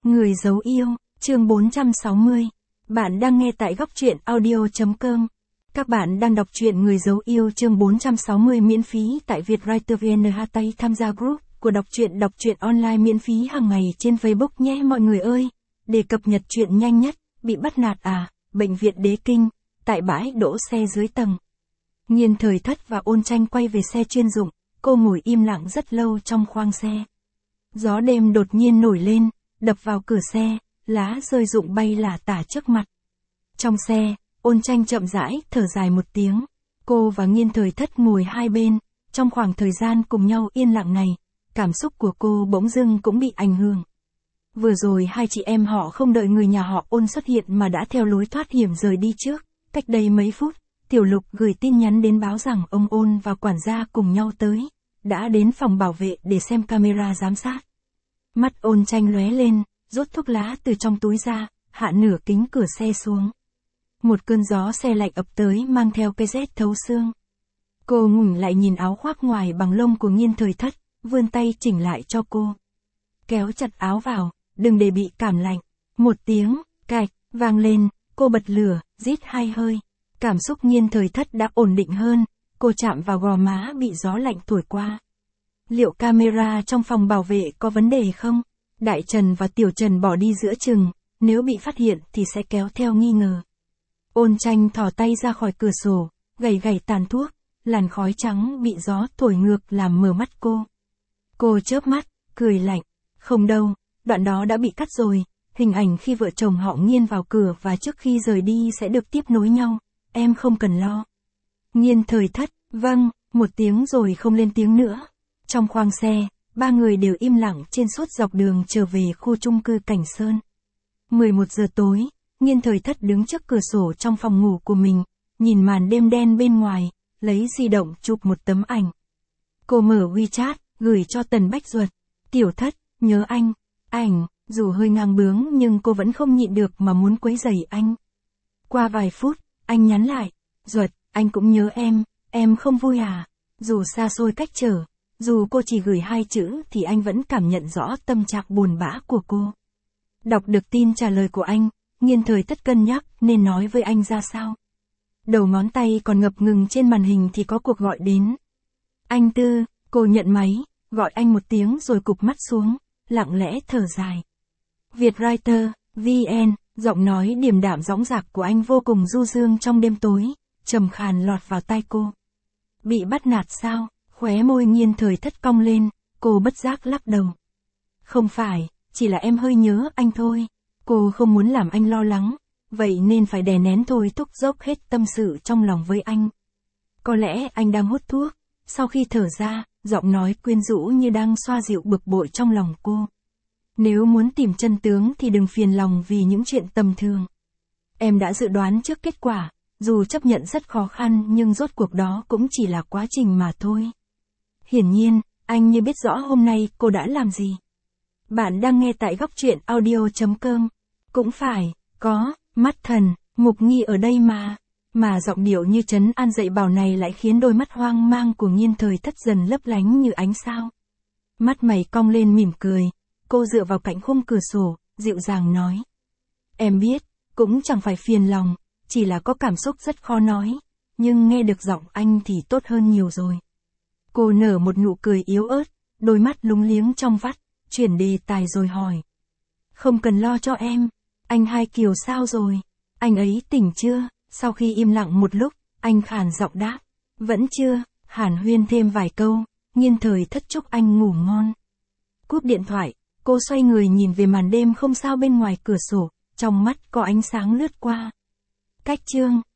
Người giấu yêu, chương 460. Bạn đang nghe tại góc truyện audio.com. Các bạn đang đọc truyện Người giấu yêu chương 460 miễn phí tại Vietwriter VN. Tham gia group của đọc truyện online miễn phí hàng ngày trên Facebook nhé mọi người ơi. Để cập nhật truyện nhanh nhất, bị bắt nạt à, bệnh viện Đế Kinh, tại bãi đỗ xe dưới tầng. Nhiên Thời Thất và Ôn Tranh quay về xe chuyên dụng, cô ngồi im lặng rất lâu trong khoang xe. Gió đêm đột nhiên nổi lên, đập vào cửa xe, lá rơi rụng bay lả tả trước mặt. Trong xe, Ôn Tranh chậm rãi, thở dài một tiếng. Cô và Nhiên Thời Thất ngồi hai bên, trong khoảng thời gian cùng nhau yên lặng này, cảm xúc của cô bỗng dưng cũng bị ảnh hưởng. Vừa rồi hai chị em họ không đợi người nhà họ Ôn xuất hiện mà đã theo lối thoát hiểm rời đi trước. Cách đây mấy phút, Tiểu Lục gửi tin nhắn đến báo rằng ông Ôn và quản gia cùng nhau tới, đã đến phòng bảo vệ để xem camera giám sát. Mắt Ôn Tranh lóe lên, rút thuốc lá từ trong túi ra, hạ nửa kính cửa xe xuống. Một cơn gió xe lạnh ập tới mang theo cái rét thấu xương. Cô ngẩng lại nhìn áo khoác ngoài bằng lông của Nhiên Thời Thất, vươn tay chỉnh lại cho cô. Kéo chặt áo vào, đừng để bị cảm lạnh. Một tiếng, cạch, vang lên, cô bật lửa, rít hai hơi. Cảm xúc Nhiên Thời Thất đã ổn định hơn, cô chạm vào gò má bị gió lạnh thổi qua. Liệu camera trong phòng bảo vệ có vấn đề không? Đại Trần và Tiểu Trần bỏ đi giữa chừng, nếu bị phát hiện thì sẽ kéo theo nghi ngờ. Ôn Tranh thò tay ra khỏi cửa sổ, gẩy gẩy tàn thuốc, làn khói trắng bị gió thổi ngược làm mờ mắt cô. Cô chớp mắt, cười lạnh. Không đâu, đoạn đó đã bị cắt rồi, hình ảnh khi vợ chồng họ Nhiên vào cửa và trước khi rời đi sẽ được tiếp nối nhau, em không cần lo. Nhiên Thời Thất, vâng, một tiếng rồi không lên tiếng nữa. Trong khoang xe, ba người đều im lặng trên suốt dọc đường trở về khu chung cư Cảnh Sơn. 11 giờ tối, Nhiên Thời Thất đứng trước cửa sổ trong phòng ngủ của mình, nhìn màn đêm đen bên ngoài, lấy di động chụp một tấm ảnh. Cô mở WeChat, gửi cho Tần Bách Duật. Tiểu Thất, nhớ anh. Ảnh, dù hơi ngang bướng nhưng cô vẫn không nhịn được mà muốn quấy rầy anh. Qua vài phút, anh nhắn lại. Duật, anh cũng nhớ em không vui à? Dù xa xôi cách trở, dù cô chỉ gửi 2 chữ thì anh vẫn cảm nhận rõ tâm trạng buồn bã của cô. Đọc được tin trả lời của anh, Nhiên Thời Thất cân nhắc nên nói với anh ra sao. Đầu ngón tay còn ngập ngừng trên màn hình thì có cuộc gọi đến. Anh Tư, cô nhận máy, gọi anh một tiếng rồi cụp mắt xuống, lặng lẽ thở dài. Vietwriter, VN, giọng nói điềm đạm dõng dạc của anh vô cùng du dương trong đêm tối, trầm khàn lọt vào tai cô. Bị bắt nạt sao? Khóe môi Nhiên Thời Thất cong lên, cô bất giác lắc đầu. Không phải, chỉ là em hơi nhớ anh thôi. Cô không muốn làm anh lo lắng, vậy nên phải đè nén thôi thúc dốc hết tâm sự trong lòng với anh. Có lẽ anh đang hút thuốc, sau khi thở ra, giọng nói quyến rũ như đang xoa dịu bực bội trong lòng cô. Nếu muốn tìm chân tướng thì đừng phiền lòng vì những chuyện tầm thường. Em đã dự đoán trước kết quả, dù chấp nhận rất khó khăn nhưng rốt cuộc đó cũng chỉ là quá trình mà thôi. Hiển nhiên, anh như biết rõ hôm nay cô đã làm gì. Bạn đang nghe tại góc truyện audio.com. Cũng phải, có, mắt thần, Mục Nghi ở đây mà. Mà giọng điệu như trấn an dạy bảo này lại khiến đôi mắt hoang mang của Nhiên Thời Thất dần lấp lánh như ánh sao. Mắt mày cong lên mỉm cười, cô dựa vào cạnh khung cửa sổ, dịu dàng nói. Em biết, cũng chẳng phải phiền lòng, chỉ là có cảm xúc rất khó nói, nhưng nghe được giọng anh thì tốt hơn nhiều rồi. Cô nở một nụ cười yếu ớt, đôi mắt lúng liếng trong vắt, chuyển đề tài rồi hỏi. Không cần lo cho em, anh Hai Kiều sao rồi? Anh ấy tỉnh chưa? Sau khi im lặng một lúc, anh khàn giọng đáp. Vẫn chưa, hàn huyên thêm vài câu, Nhiên Thời Thất chúc anh ngủ ngon. Cúp điện thoại, cô xoay người nhìn về màn đêm không sao bên ngoài cửa sổ, trong mắt có ánh sáng lướt qua. Cách chương